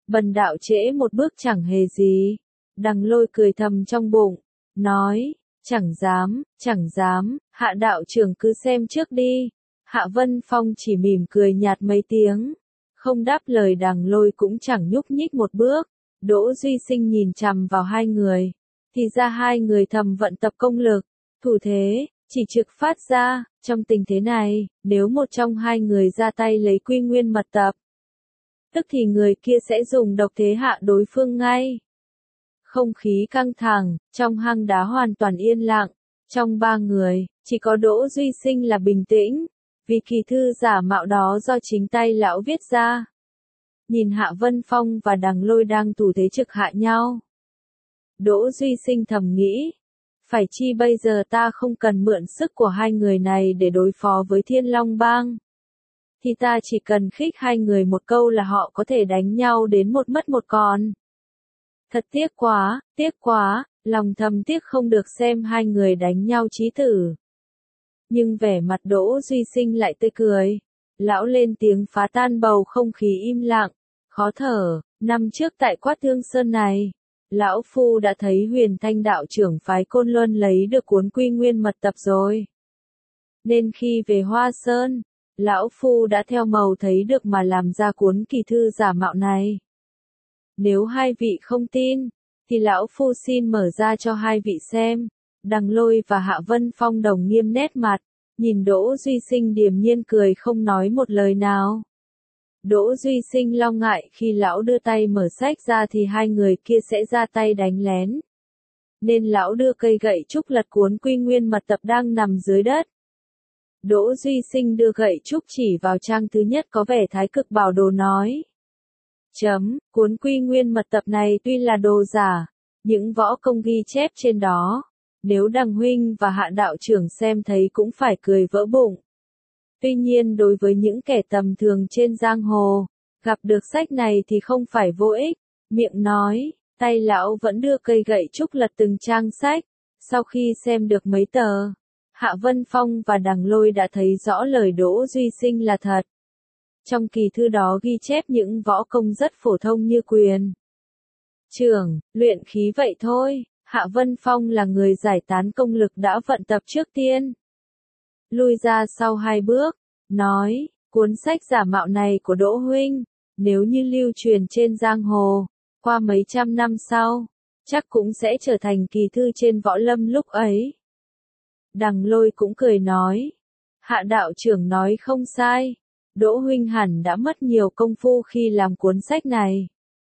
Bần đạo trễ một bước chẳng hề gì. Đằng Lôi cười thầm trong bụng, nói, chẳng dám, Hạ đạo trưởng cứ xem trước đi. Hạ Vân Phong chỉ mỉm cười nhạt mấy tiếng, không đáp lời. Đằng Lôi cũng chẳng nhúc nhích một bước. Đỗ Duy Sinh nhìn chằm vào hai người, thì ra hai người thầm vận tập công lực, thủ thế, chỉ trực phát ra. Trong tình thế này, nếu một trong hai người ra tay lấy quy nguyên mật tập, tức thì người kia sẽ dùng độc thế hạ đối phương ngay. Không khí căng thẳng, trong hang đá hoàn toàn yên lặng. Trong ba người, chỉ có Đỗ Duy Sinh là bình tĩnh, vì kỳ thư giả mạo đó do chính tay lão viết ra. Nhìn Hạ Vân Phong và Đằng Lôi đang thủ thế trực hạ nhau, Đỗ Duy Sinh thầm nghĩ, phải chi bây giờ ta không cần mượn sức của hai người này để đối phó với Thiên Long Bang, thì ta chỉ cần khích hai người một câu là họ có thể đánh nhau đến một mất một còn. Thật tiếc quá, lòng thầm tiếc không được xem hai người đánh nhau chí tử. Nhưng vẻ mặt Đỗ Duy Sinh lại tươi cười. Lão lên tiếng phá tan bầu không khí im lặng, khó thở. Năm trước tại Quát Thương Sơn này, lão phu đã thấy Huyền Thanh đạo trưởng phái Côn Luân lấy được cuốn Quy Nguyên mật tập rồi. Nên khi về Hoa Sơn, lão phu đã theo mầu thấy được mà làm ra cuốn kỳ thư giả mạo này. Nếu hai vị không tin, thì lão phu xin mở ra cho hai vị xem. Đằng Lôi và Hạ Vân Phong đồng nghiêm nét mặt, nhìn Đỗ Duy Sinh điềm nhiên cười không nói một lời nào. Đỗ Duy Sinh lo ngại khi lão đưa tay mở sách ra thì hai người kia sẽ ra tay đánh lén. Nên lão đưa cây gậy trúc lật cuốn Quy Nguyên mật tập đang nằm dưới đất. Đỗ Duy Sinh đưa gậy trúc chỉ vào trang thứ nhất có vẻ Thái Cực Bảo Đồ nói. Cuốn Quy Nguyên mật tập này tuy là đồ giả, những võ công ghi chép trên đó, nếu Đằng huynh và Hạ đạo trưởng xem thấy cũng phải cười vỡ bụng. Tuy nhiên đối với những kẻ tầm thường trên giang hồ, gặp được sách này thì không phải vô ích. Miệng nói, tay lão vẫn đưa cây gậy trúc lật từng trang sách. Sau khi xem được mấy tờ, Hạ Vân Phong và Đằng Lôi đã thấy rõ lời Đỗ Duy Sinh là thật. Trong kỳ thư đó ghi chép những võ công rất phổ thông như quyền trưởng, luyện khí vậy thôi. Hạ Vân Phong là người giải tán công lực đã vận tập trước tiên. Lui ra sau hai bước, nói, cuốn sách giả mạo này của Đỗ huynh, nếu như lưu truyền trên giang hồ, qua mấy trăm năm sau, chắc cũng sẽ trở thành kỳ thư trên võ lâm lúc ấy. Đằng Lôi cũng cười nói, Hạ đạo trưởng nói không sai, Đỗ huynh hẳn đã mất nhiều công phu khi làm cuốn sách này.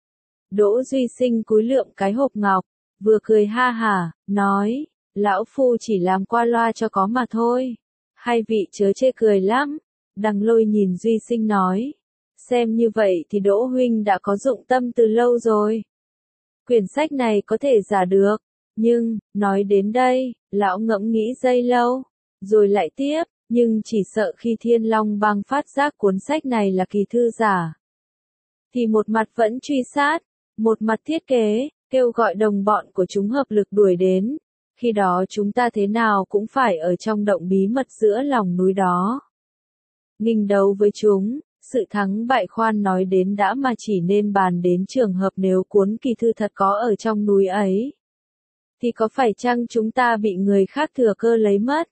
Đỗ Duy Sinh cúi lượm cái hộp ngọc, vừa cười ha hả, nói, lão phu chỉ làm qua loa cho có mà thôi. Hai vị chớ chê cười lắm. Đằng Lôi nhìn Duy Sinh nói, xem như vậy thì Đỗ huynh đã có dụng tâm từ lâu rồi. Quyển sách này có thể giả được, nhưng, nói đến đây, lão ngẫm nghĩ giây lâu, rồi lại tiếp, nhưng chỉ sợ khi Thiên Long Bang phát giác cuốn sách này là kỳ thư giả, thì một mặt vẫn truy sát, một mặt thiết kế, kêu gọi đồng bọn của chúng hợp lực đuổi đến. Khi đó chúng ta thế nào cũng phải ở trong động bí mật giữa lòng núi đó. Nghinh đấu với chúng, sự thắng bại khoan nói đến đã mà chỉ nên bàn đến trường hợp nếu cuốn kỳ thư thật có ở trong núi ấy. Thì có phải chăng chúng ta bị người khác thừa cơ lấy mất?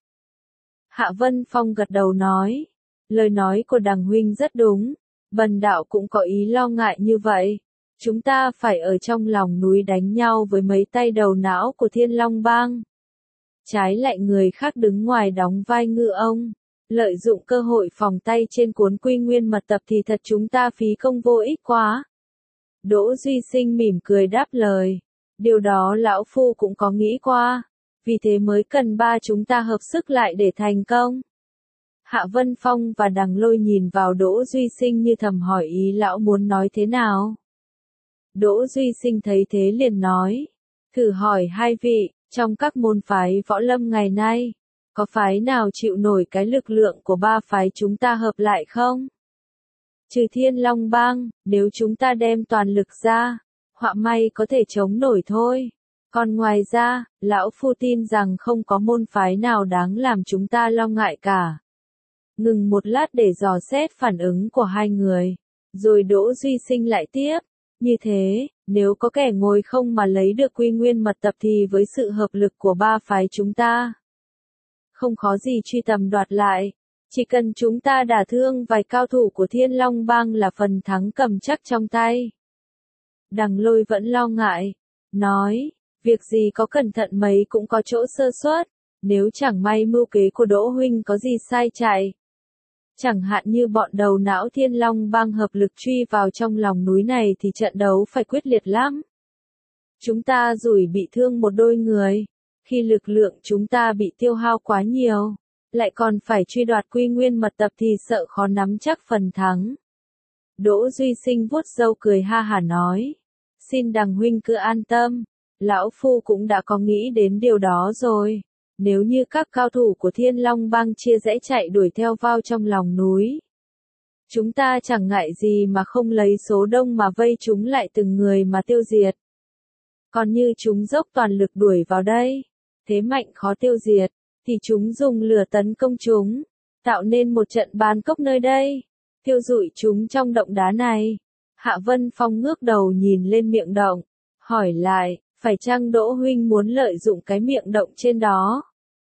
Hạ Vân Phong gật đầu nói, lời nói của Đằng huynh rất đúng, bần đạo cũng có ý lo ngại như vậy. Chúng ta phải ở trong lòng núi đánh nhau với mấy tay đầu não của Thiên Long Bang. Trái lại người khác đứng ngoài đóng vai ngư ông, lợi dụng cơ hội phòng tay trên cuốn Quy Nguyên mật tập thì thật chúng ta phí công vô ích quá. Đỗ Duy Sinh mỉm cười đáp lời, điều đó lão phu cũng có nghĩ qua, vì thế mới cần ba chúng ta hợp sức lại để thành công. Hạ Vân Phong và Đằng Lôi nhìn vào Đỗ Duy Sinh như thầm hỏi ý lão muốn nói thế nào. Đỗ Duy Sinh thấy thế liền nói, thử hỏi hai vị, trong các môn phái võ lâm ngày nay, có phái nào chịu nổi cái lực lượng của ba phái chúng ta hợp lại không? Trừ Thiên Long Bang, nếu chúng ta đem toàn lực ra, họa may có thể chống nổi thôi. Còn ngoài ra, lão phu tin rằng không có môn phái nào đáng làm chúng ta lo ngại cả. Ngừng một lát để dò xét phản ứng của hai người, rồi Đỗ Duy Sinh lại tiếp. Như thế, nếu có kẻ ngồi không mà lấy được quy nguyên mật tập thì với sự hợp lực của ba phái chúng ta, không khó gì truy tầm đoạt lại. Chỉ cần chúng ta đả thương vài cao thủ của Thiên Long Bang là phần thắng cầm chắc trong tay. Đằng Lôi vẫn lo ngại, nói, việc gì có cẩn thận mấy cũng có chỗ sơ suất, nếu chẳng may mưu kế của Đỗ huynh có gì sai chạy. Chẳng hạn như bọn đầu não Thiên Long Bang hợp lực truy vào trong lòng núi này thì trận đấu phải quyết liệt lắm. Chúng ta rủi bị thương một đôi người, khi lực lượng chúng ta bị tiêu hao quá nhiều, lại còn phải truy đoạt quy nguyên mật tập thì sợ khó nắm chắc phần thắng. Đỗ Duy Sinh vuốt râu cười ha hả nói, xin Đằng huynh cứ an tâm, lão phu cũng đã có nghĩ đến điều đó rồi. Nếu như các cao thủ của Thiên Long Bang chia rẽ chạy đuổi theo vào trong lòng núi, chúng ta chẳng ngại gì mà không lấy số đông mà vây chúng lại từng người mà tiêu diệt. Còn như chúng dốc toàn lực đuổi vào đây, thế mạnh khó tiêu diệt, thì chúng dùng lửa tấn công chúng, tạo nên một trận bán cốc nơi đây, tiêu rụi chúng trong động đá này. Hạ Vân Phong ngước đầu nhìn lên miệng động, hỏi lại, phải chăng Đỗ huynh muốn lợi dụng cái miệng động trên đó,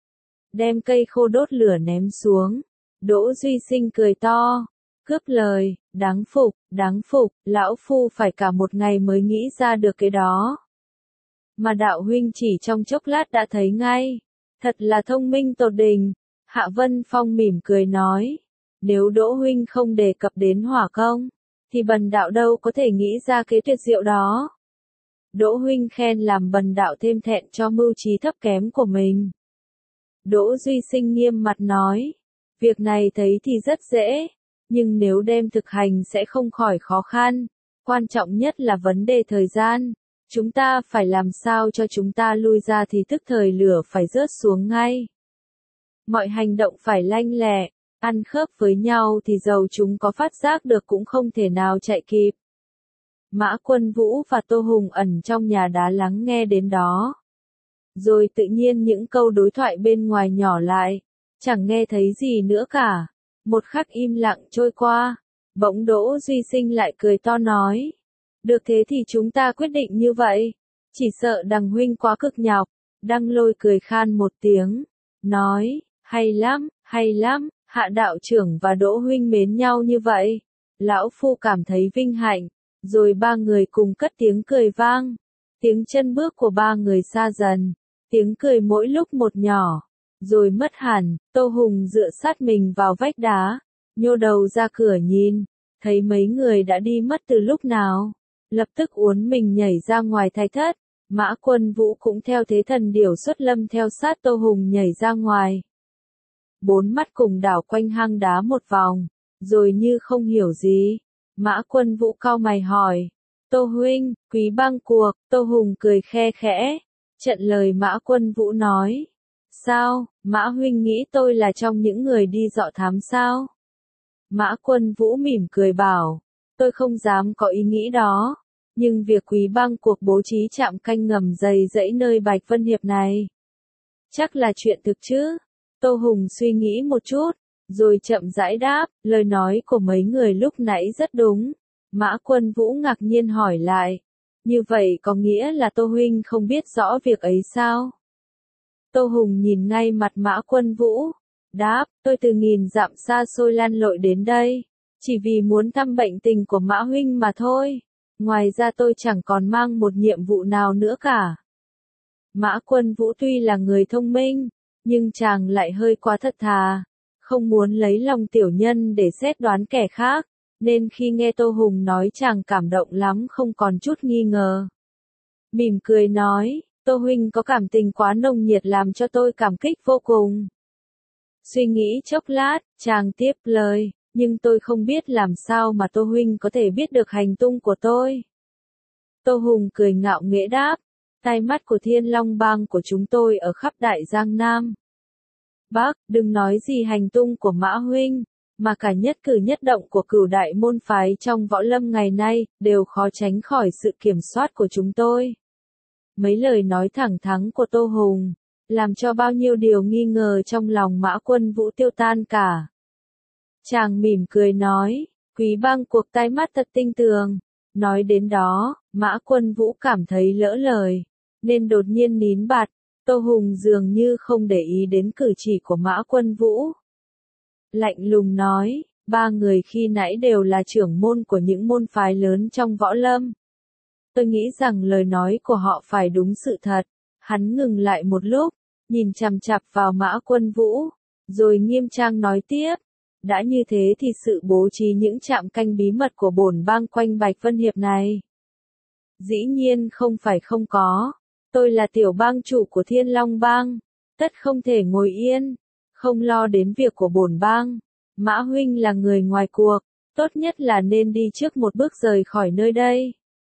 đem cây khô đốt lửa ném xuống? Đỗ Duy Sinh cười to, cướp lời, đáng phục, lão phu phải cả một ngày mới nghĩ ra được cái đó. Mà đạo huynh chỉ trong chốc lát đã thấy ngay, thật là thông minh tột đỉnh. Hạ Vân Phong mỉm cười nói, nếu Đỗ huynh không đề cập đến hỏa công, thì bần đạo đâu có thể nghĩ ra kế tuyệt diệu đó. Đỗ huynh khen làm bần đạo thêm thẹn cho mưu trí thấp kém của mình. Đỗ Duy Sinh nghiêm mặt nói, việc này thấy thì rất dễ, nhưng nếu đem thực hành sẽ không khỏi khó khăn, quan trọng nhất là vấn đề thời gian. Chúng ta phải làm sao cho chúng ta lui ra thì tức thời lửa phải rớt xuống ngay. Mọi hành động phải lanh lẹ, ăn khớp với nhau thì dầu chúng có phát giác được cũng không thể nào chạy kịp. Mã Quân Vũ và Tô Hùng ẩn trong nhà đá lắng nghe đến đó. Rồi tự nhiên những câu đối thoại bên ngoài nhỏ lại, chẳng nghe thấy gì nữa cả. Một khắc im lặng trôi qua, bỗng Đỗ Duy Sinh lại cười to nói, được thế thì chúng ta quyết định như vậy, chỉ sợ Đằng huynh quá cực nhọc. Đăng Lôi cười khan một tiếng, nói, hay lắm, Hạ đạo trưởng và Đỗ huynh mến nhau như vậy, lão phu cảm thấy vinh hạnh. Rồi ba người cùng cất tiếng cười vang, tiếng chân bước của ba người xa dần, tiếng cười mỗi lúc một nhỏ, rồi mất hẳn. Tô Hùng dựa sát mình vào vách đá, nhô đầu ra cửa nhìn, thấy mấy người đã đi mất từ lúc nào, lập tức uốn mình nhảy ra ngoài thạch thất. Mã Quân Vũ cũng theo thế thần điểu xuất lâm theo sát Tô Hùng nhảy ra ngoài. Bốn mắt cùng đảo quanh hang đá một vòng, rồi như không hiểu gì, Mã Quân Vũ cau mày hỏi, Tô huynh, Quý Bang cuộc? Tô Hùng cười khe khẽ, trận lời Mã Quân Vũ nói, sao, Mã huynh nghĩ tôi là trong những người đi dọ thám sao? Mã Quân Vũ mỉm cười bảo, tôi không dám có ý nghĩ đó, nhưng việc Quý Bang cuộc bố trí trạm canh ngầm dày dẫy nơi Bạch Vân Hiệp này, chắc là chuyện thực chứ? Tô Hùng suy nghĩ một chút, rồi chậm rãi đáp, lời nói của mấy người lúc nãy rất đúng. Mã Quân Vũ ngạc nhiên hỏi lại, như vậy có nghĩa là Tô huynh không biết rõ việc ấy sao? Tô Hùng nhìn ngay mặt Mã Quân Vũ, đáp, tôi từ nghìn dặm xa xôi lan lội đến đây, chỉ vì muốn thăm bệnh tình của Mã huynh mà thôi, ngoài ra tôi chẳng còn mang một nhiệm vụ nào nữa cả. Mã Quân Vũ tuy là người thông minh, nhưng chàng lại hơi quá thật thà, không muốn lấy lòng tiểu nhân để xét đoán kẻ khác, nên khi nghe Tô Hùng nói chàng cảm động lắm không còn chút nghi ngờ. Mỉm cười nói, Tô huynh có cảm tình quá nồng nhiệt làm cho tôi cảm kích vô cùng. Suy nghĩ chốc lát, chàng tiếp lời, nhưng tôi không biết làm sao mà Tô huynh có thể biết được hành tung của tôi. Tô Hùng cười ngạo nghễ đáp, tai mắt của Thiên Long Bang của chúng tôi ở khắp Đại Giang Nam Bắc, đừng nói gì hành tung của Mã huynh, mà cả nhất cử nhất động của Cửu đại môn phái trong võ lâm ngày nay, đều khó tránh khỏi sự kiểm soát của chúng tôi. Mấy lời nói thẳng thắn của Tô Hùng, làm cho bao nhiêu điều nghi ngờ trong lòng Mã Quân Vũ tiêu tan cả. Chàng mỉm cười nói, Quý Bang cuộc tai mắt thật tinh tường, Nói đến đó, Mã Quân Vũ cảm thấy lỡ lời, nên đột nhiên nín bặt. Tô Hùng dường như không để ý đến cử chỉ của Mã Quân Vũ. Lạnh lùng nói, ba người khi nãy đều là trưởng môn của những môn phái lớn trong võ lâm. Tôi nghĩ rằng lời nói của họ phải đúng sự thật. Hắn ngừng lại một lúc, nhìn chằm chằm vào Mã Quân Vũ, rồi nghiêm trang nói tiếp. Đã như thế thì sự bố trí những trạm canh bí mật của bổn bang quanh Bạch Vân Hiệp này. Dĩ nhiên không phải không có. Tôi là tiểu bang chủ của Thiên Long bang, tất không thể ngồi yên, không lo đến việc của bổn bang. Mã huynh là người ngoài cuộc, tốt nhất là nên đi trước một bước rời khỏi nơi đây.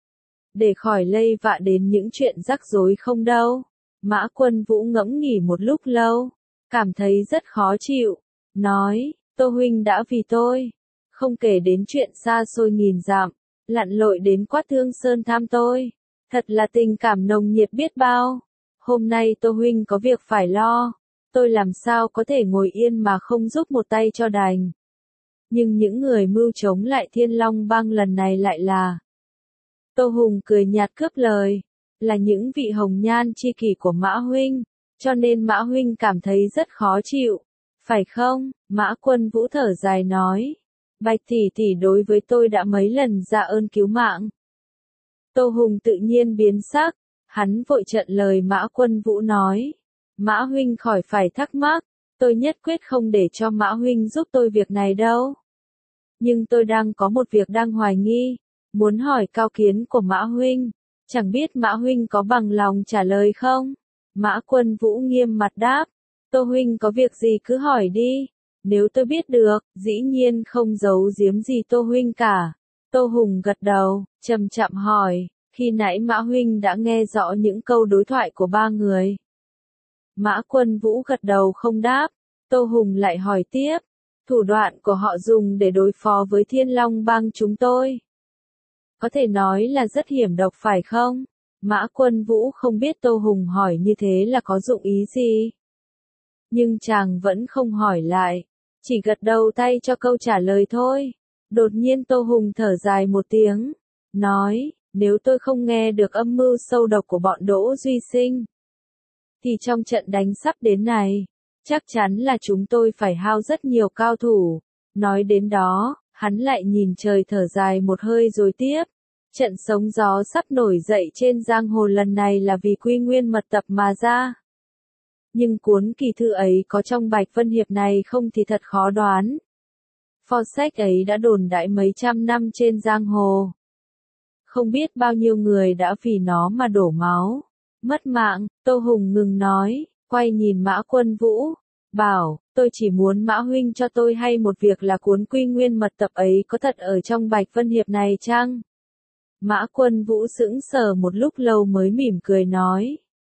Để khỏi lây vạ đến những chuyện rắc rối không đâu. Mã Quân Vũ ngẫm nghỉ một lúc lâu, cảm thấy rất khó chịu, nói, Tô huynh đã vì tôi, không kể đến chuyện xa xôi nghìn dặm, lặn lội đến Quát Thương Sơn thăm tôi. Thật là tình cảm nồng nhiệt biết bao. Hôm nay Tô huynh có việc phải lo, tôi làm sao có thể ngồi yên mà không giúp một tay cho đành. Nhưng những người mưu chống lại Thiên Long bang lần này lại là... Tô Hùng cười nhạt cướp lời, là những vị hồng nhan chi kỷ của Mã huynh, cho nên Mã huynh cảm thấy rất khó chịu, phải không? Mã Quân Vũ thở dài nói, Bạch tỷ tỷ đối với tôi đã mấy lần ra ơn cứu mạng. Tô Hùng tự nhiên biến sắc, hắn vội chặn lời Mã Quân Vũ nói, Mã huynh khỏi phải thắc mắc, tôi nhất quyết không để cho Mã huynh giúp tôi việc này đâu. Nhưng tôi đang có một việc đang hoài nghi, muốn hỏi cao kiến của Mã huynh, chẳng biết Mã huynh có bằng lòng trả lời không? Mã Quân Vũ nghiêm mặt đáp, Tô huynh có việc gì cứ hỏi đi, nếu tôi biết được, dĩ nhiên không giấu giếm gì Tô huynh cả. Tô Hùng gật đầu, chậm chậm hỏi, khi nãy Mã huynh đã nghe rõ những câu đối thoại của ba người. Mã Quân Vũ gật đầu không đáp, Tô Hùng lại hỏi tiếp, thủ đoạn của họ dùng để đối phó với Thiên Long bang chúng tôi. Có thể nói là rất hiểm độc phải không? Mã Quân Vũ không biết Tô Hùng hỏi như thế là có dụng ý gì. Nhưng chàng vẫn không hỏi lại, chỉ gật đầu tay cho câu trả lời thôi. Đột nhiên Tô Hùng thở dài một tiếng, nói, nếu tôi không nghe được âm mưu sâu độc của bọn Đỗ Duy Sinh, thì trong trận đánh sắp đến này, chắc chắn là chúng tôi phải hao rất nhiều cao thủ. Nói đến đó, hắn lại nhìn trời thở dài một hơi rồi tiếp. Trận sóng gió sắp nổi dậy trên giang hồ lần này là vì Quy Nguyên mật tập mà ra. Nhưng cuốn kỳ thư ấy có trong Bạch Vân Hiệp này không thì thật khó đoán. Pho sách ấy đã đồn đại mấy trăm năm trên giang hồ. Không biết bao nhiêu người đã vì nó mà đổ máu, mất mạng. Tô Hùng ngừng nói, quay nhìn Mã Quân Vũ, bảo, tôi chỉ muốn Mã huynh cho tôi hay một việc là cuốn Quy Nguyên mật tập ấy có thật ở trong Bạch Vân Hiệp này chăng? Mã Quân Vũ sững sờ một lúc lâu mới mỉm cười nói.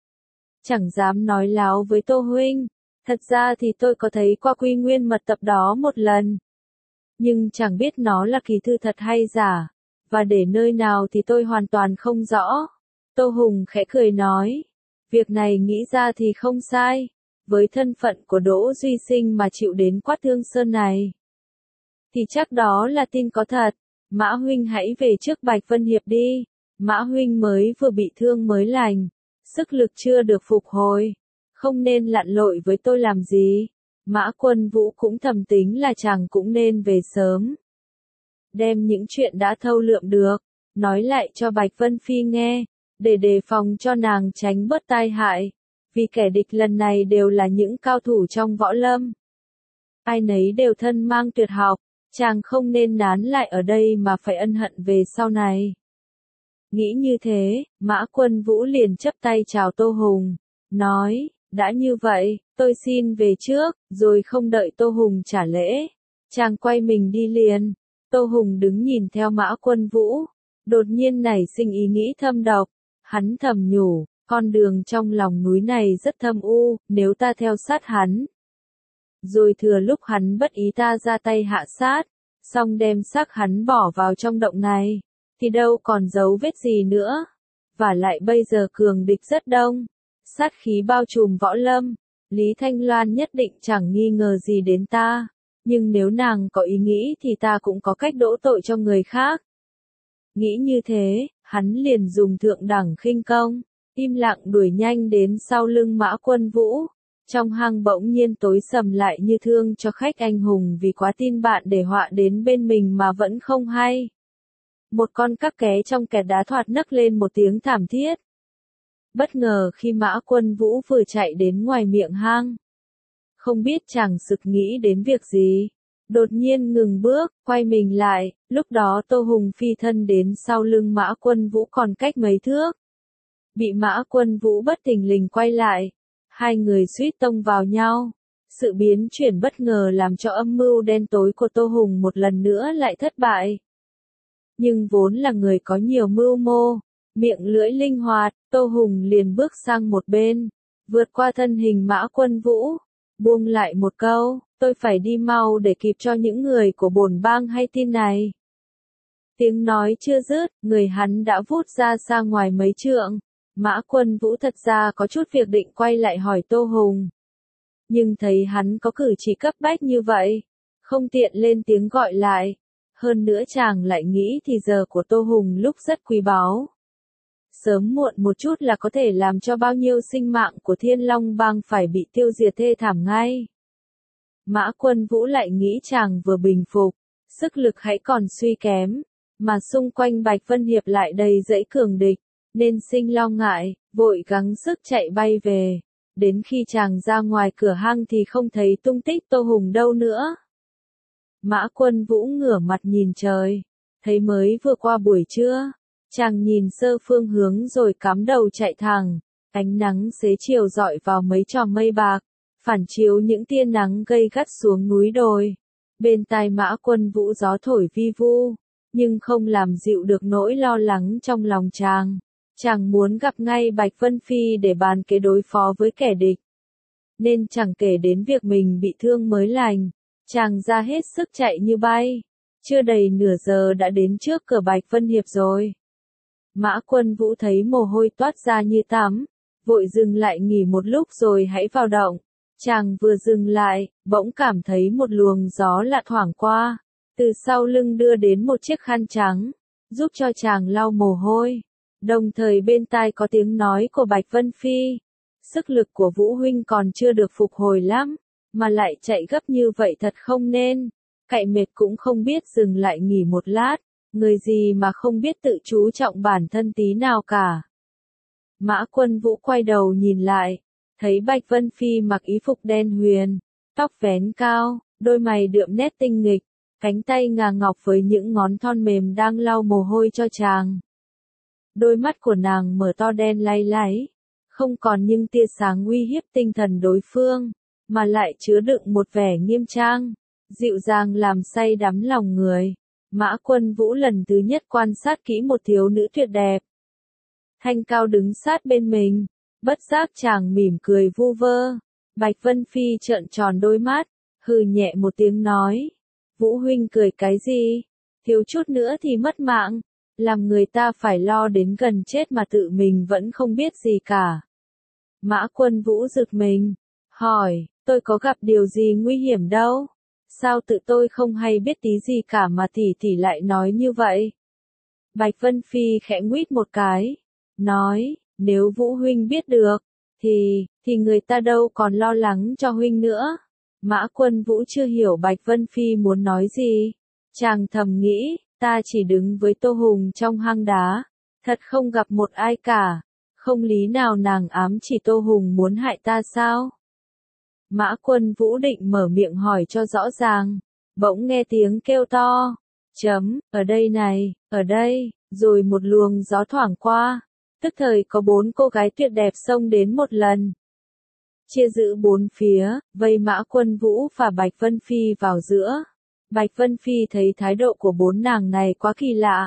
Chẳng dám nói láo với Tô huynh, thật ra thì tôi có thấy qua Quy Nguyên mật tập đó một lần. Nhưng chẳng biết nó là kỳ thư thật hay giả, và để nơi nào thì tôi hoàn toàn không rõ. Tô Hùng khẽ cười nói, việc này nghĩ ra thì không sai, với thân phận của Đỗ Duy Sinh mà chịu đến Quát Thương Sơn này, thì chắc đó là tin có thật. Mã huynh hãy về trước Bạch Vân Hiệp đi, Mã huynh mới vừa bị thương mới lành, sức lực chưa được phục hồi, không nên lặn lội với tôi làm gì. Mã Quân Vũ cũng thầm tính là chàng cũng nên về sớm, đem những chuyện đã thâu lượm được, nói lại cho Bạch Vân Phi nghe, để đề phòng cho nàng tránh bớt tai hại, vì kẻ địch lần này đều là những cao thủ trong võ lâm. Ai nấy đều thân mang tuyệt học, chàng không nên nán lại ở đây mà phải ân hận về sau này. Nghĩ như thế, Mã Quân Vũ liền chắp tay chào Tô Hùng, nói, đã như vậy, tôi xin về trước, rồi không đợi Tô Hùng trả lễ. Chàng quay mình đi liền. Tô Hùng đứng nhìn theo Mã Quân Vũ, đột nhiên nảy sinh ý nghĩ thâm độc. Hắn thầm nhủ, con đường trong lòng núi này rất thâm u, nếu ta theo sát hắn, rồi thừa lúc hắn bất ý ta ra tay hạ sát, xong đem xác hắn bỏ vào trong động này, thì đâu còn dấu vết gì nữa. Và lại bây giờ cường địch rất đông, sát khí bao trùm võ lâm, Lý Thanh Loan nhất định chẳng nghi ngờ gì đến ta, nhưng nếu nàng có ý nghĩ thì ta cũng có cách đỗ tội cho người khác. Nghĩ như thế, hắn liền dùng thượng đẳng khinh công, im lặng đuổi nhanh đến sau lưng Mã Quân Vũ. Trong hang bỗng nhiên tối sầm lại như thương cho khách anh hùng vì quá tin bạn để họa đến bên mình mà vẫn không hay. Một con cắp ké trong kẹt đá thoạt nấc lên một tiếng thảm thiết. Bất ngờ khi Mã Quân Vũ vừa chạy đến ngoài miệng hang. Không biết chàng sực nghĩ đến việc gì. Đột nhiên ngừng bước, quay mình lại, lúc đó Tô Hùng phi thân đến sau lưng Mã Quân Vũ còn cách mấy thước. Bị Mã Quân Vũ bất thình lình quay lại. Hai người suýt tông vào nhau. Sự biến chuyển bất ngờ làm cho âm mưu đen tối của Tô Hùng một lần nữa lại thất bại. Nhưng vốn là người có nhiều mưu mô, miệng lưỡi linh hoạt, Tô Hùng liền bước sang một bên, vượt qua thân hình Mã Quân Vũ, buông lại một câu, tôi phải đi mau để kịp cho những người của bổn bang hay tin này. Tiếng nói chưa dứt, người hắn đã vút ra xa ngoài mấy trượng. Mã Quân Vũ thật ra có chút việc định quay lại hỏi Tô Hùng. Nhưng thấy hắn có cử chỉ cấp bách như vậy, không tiện lên tiếng gọi lại. Hơn nữa chàng lại nghĩ thì giờ của Tô Hùng lúc rất quý báu. Sớm muộn một chút là có thể làm cho bao nhiêu sinh mạng của Thiên Long bang phải bị tiêu diệt thê thảm ngay. Mã Quân Vũ lại nghĩ chàng vừa bình phục, sức lực hãy còn suy kém, mà xung quanh Bạch Vân Hiệp lại đầy dãy cường địch, nên sinh lo ngại, vội gắng sức chạy bay về. Đến khi chàng ra ngoài cửa hang thì không thấy tung tích Tô Hùng đâu nữa. Mã Quân Vũ ngửa mặt nhìn trời, thấy mới vừa qua buổi trưa, chàng nhìn sơ phương hướng rồi cắm đầu chạy thẳng, ánh nắng xế chiều rọi vào mấy chòm mây bạc, phản chiếu những tia nắng gay gắt xuống núi đồi. Bên tai Mã Quân Vũ gió thổi vi vu, nhưng không làm dịu được nỗi lo lắng trong lòng chàng. Chàng muốn gặp ngay Bạch Vân Phi để bàn kế đối phó với kẻ địch. Nên chẳng kể đến việc mình bị thương mới lành, chàng ra hết sức chạy như bay. Chưa đầy nửa giờ đã đến trước cửa Bạch Vân Hiệp rồi. Mã Quân Vũ thấy mồ hôi toát ra như tắm, vội dừng lại nghỉ một lúc rồi hãy vào động. Chàng vừa dừng lại, bỗng cảm thấy một luồng gió lạ thoảng qua, từ sau lưng đưa đến một chiếc khăn trắng, giúp cho chàng lau mồ hôi. Đồng thời bên tai có tiếng nói của Bạch Vân Phi. Sức lực của Vũ huynh còn chưa được phục hồi lắm, mà lại chạy gấp như vậy thật không nên. Cậy mệt cũng không biết dừng lại nghỉ một lát, người gì mà không biết tự chú trọng bản thân tí nào cả. Mã Quân Vũ quay đầu nhìn lại, thấy Bạch Vân Phi mặc y phục đen huyền, tóc vén cao, đôi mày đượm nét tinh nghịch, cánh tay ngà ngọc với những ngón thon mềm đang lau mồ hôi cho chàng. Đôi mắt của nàng mở to đen láy láy, không còn những tia sáng uy hiếp tinh thần đối phương, mà lại chứa đựng một vẻ nghiêm trang, dịu dàng làm say đắm lòng người. Mã Quân Vũ lần thứ nhất quan sát kỹ một thiếu nữ tuyệt đẹp. Thanh Cao đứng sát bên mình, bất giác chàng mỉm cười vu vơ. Bạch Vân Phi trợn tròn đôi mắt, hừ nhẹ một tiếng nói. Vũ huynh cười cái gì? Thiếu chút nữa thì mất mạng. Làm người ta phải lo đến gần chết mà tự mình vẫn không biết gì cả. Mã Quân Vũ giật mình, hỏi, tôi có gặp điều gì nguy hiểm đâu? Sao tự tôi không hay biết tí gì cả mà tỷ lại nói như vậy? Bạch Vân Phi khẽ nguýt một cái, nói, nếu Vũ huynh biết được, thì người ta đâu còn lo lắng cho huynh nữa. Mã Quân Vũ chưa hiểu Bạch Vân Phi muốn nói gì. Chàng thầm nghĩ, ta chỉ đứng với Tô Hùng trong hang đá, thật không gặp một ai cả, không lý nào nàng ám chỉ Tô Hùng muốn hại ta sao? Mã Quân Vũ định mở miệng hỏi cho rõ ràng, bỗng nghe tiếng kêu to, ở đây này, ở đây, rồi một luồng gió thoảng qua, tức thời có 4 cô gái tuyệt đẹp xông đến một lần. Chia giữ 4 phía, vây Mã Quân Vũ và Bạch Vân Phi vào giữa. Bạch Vân Phi thấy thái độ của 4 nàng này quá kỳ lạ.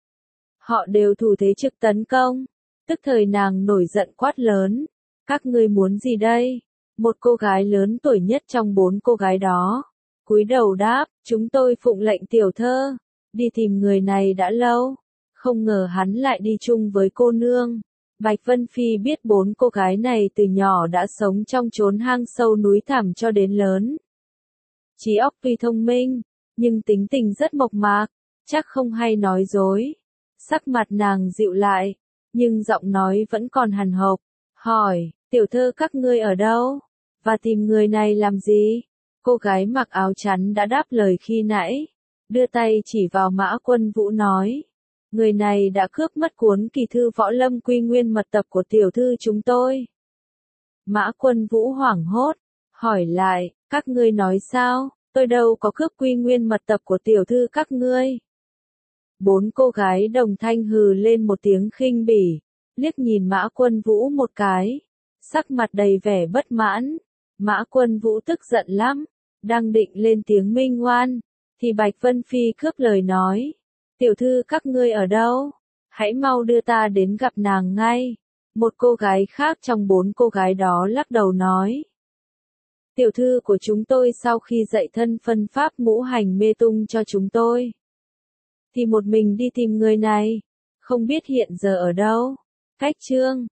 Họ đều thủ thế trực tấn công. Tức thời nàng nổi giận quát lớn. Các ngươi muốn gì đây? Một cô gái lớn tuổi nhất trong 4 cô gái đó. Cúi đầu đáp, chúng tôi phụng lệnh tiểu thơ. Đi tìm người này đã lâu. Không ngờ hắn lại đi chung với cô nương. Bạch Vân Phi biết 4 cô gái này từ nhỏ đã sống trong chốn hang sâu núi thẳm cho đến lớn. Trí óc tuy thông minh, nhưng tính tình rất mộc mạc, chắc không hay nói dối. Sắc mặt nàng dịu lại, nhưng giọng nói vẫn còn hằn học, hỏi, tiểu thư các ngươi ở đâu? Và tìm người này làm gì? Cô gái mặc áo trắng đã đáp lời khi nãy, đưa tay chỉ vào Mã Quân Vũ nói. Người này đã cướp mất cuốn kỳ thư võ lâm quy nguyên mật tập của tiểu thư chúng tôi. Mã Quân Vũ hoảng hốt, hỏi lại, các ngươi nói sao, tôi đâu có cướp quy nguyên mật tập của tiểu thư các ngươi. Bốn cô gái đồng thanh hừ lên một tiếng khinh bỉ, liếc nhìn Mã Quân Vũ một cái, sắc mặt đầy vẻ bất mãn. Mã Quân Vũ tức giận lắm, đang định lên tiếng minh oan, thì Bạch Vân Phi cướp lời nói. Tiểu thư các ngươi ở đâu? Hãy mau đưa ta đến gặp nàng ngay. Một cô gái khác trong bốn cô gái đó lắc đầu nói. Tiểu thư của chúng tôi sau khi dạy thân phân pháp ngũ hành mê tung cho chúng tôi, thì một mình đi tìm người này, không biết hiện giờ ở đâu. Cách chương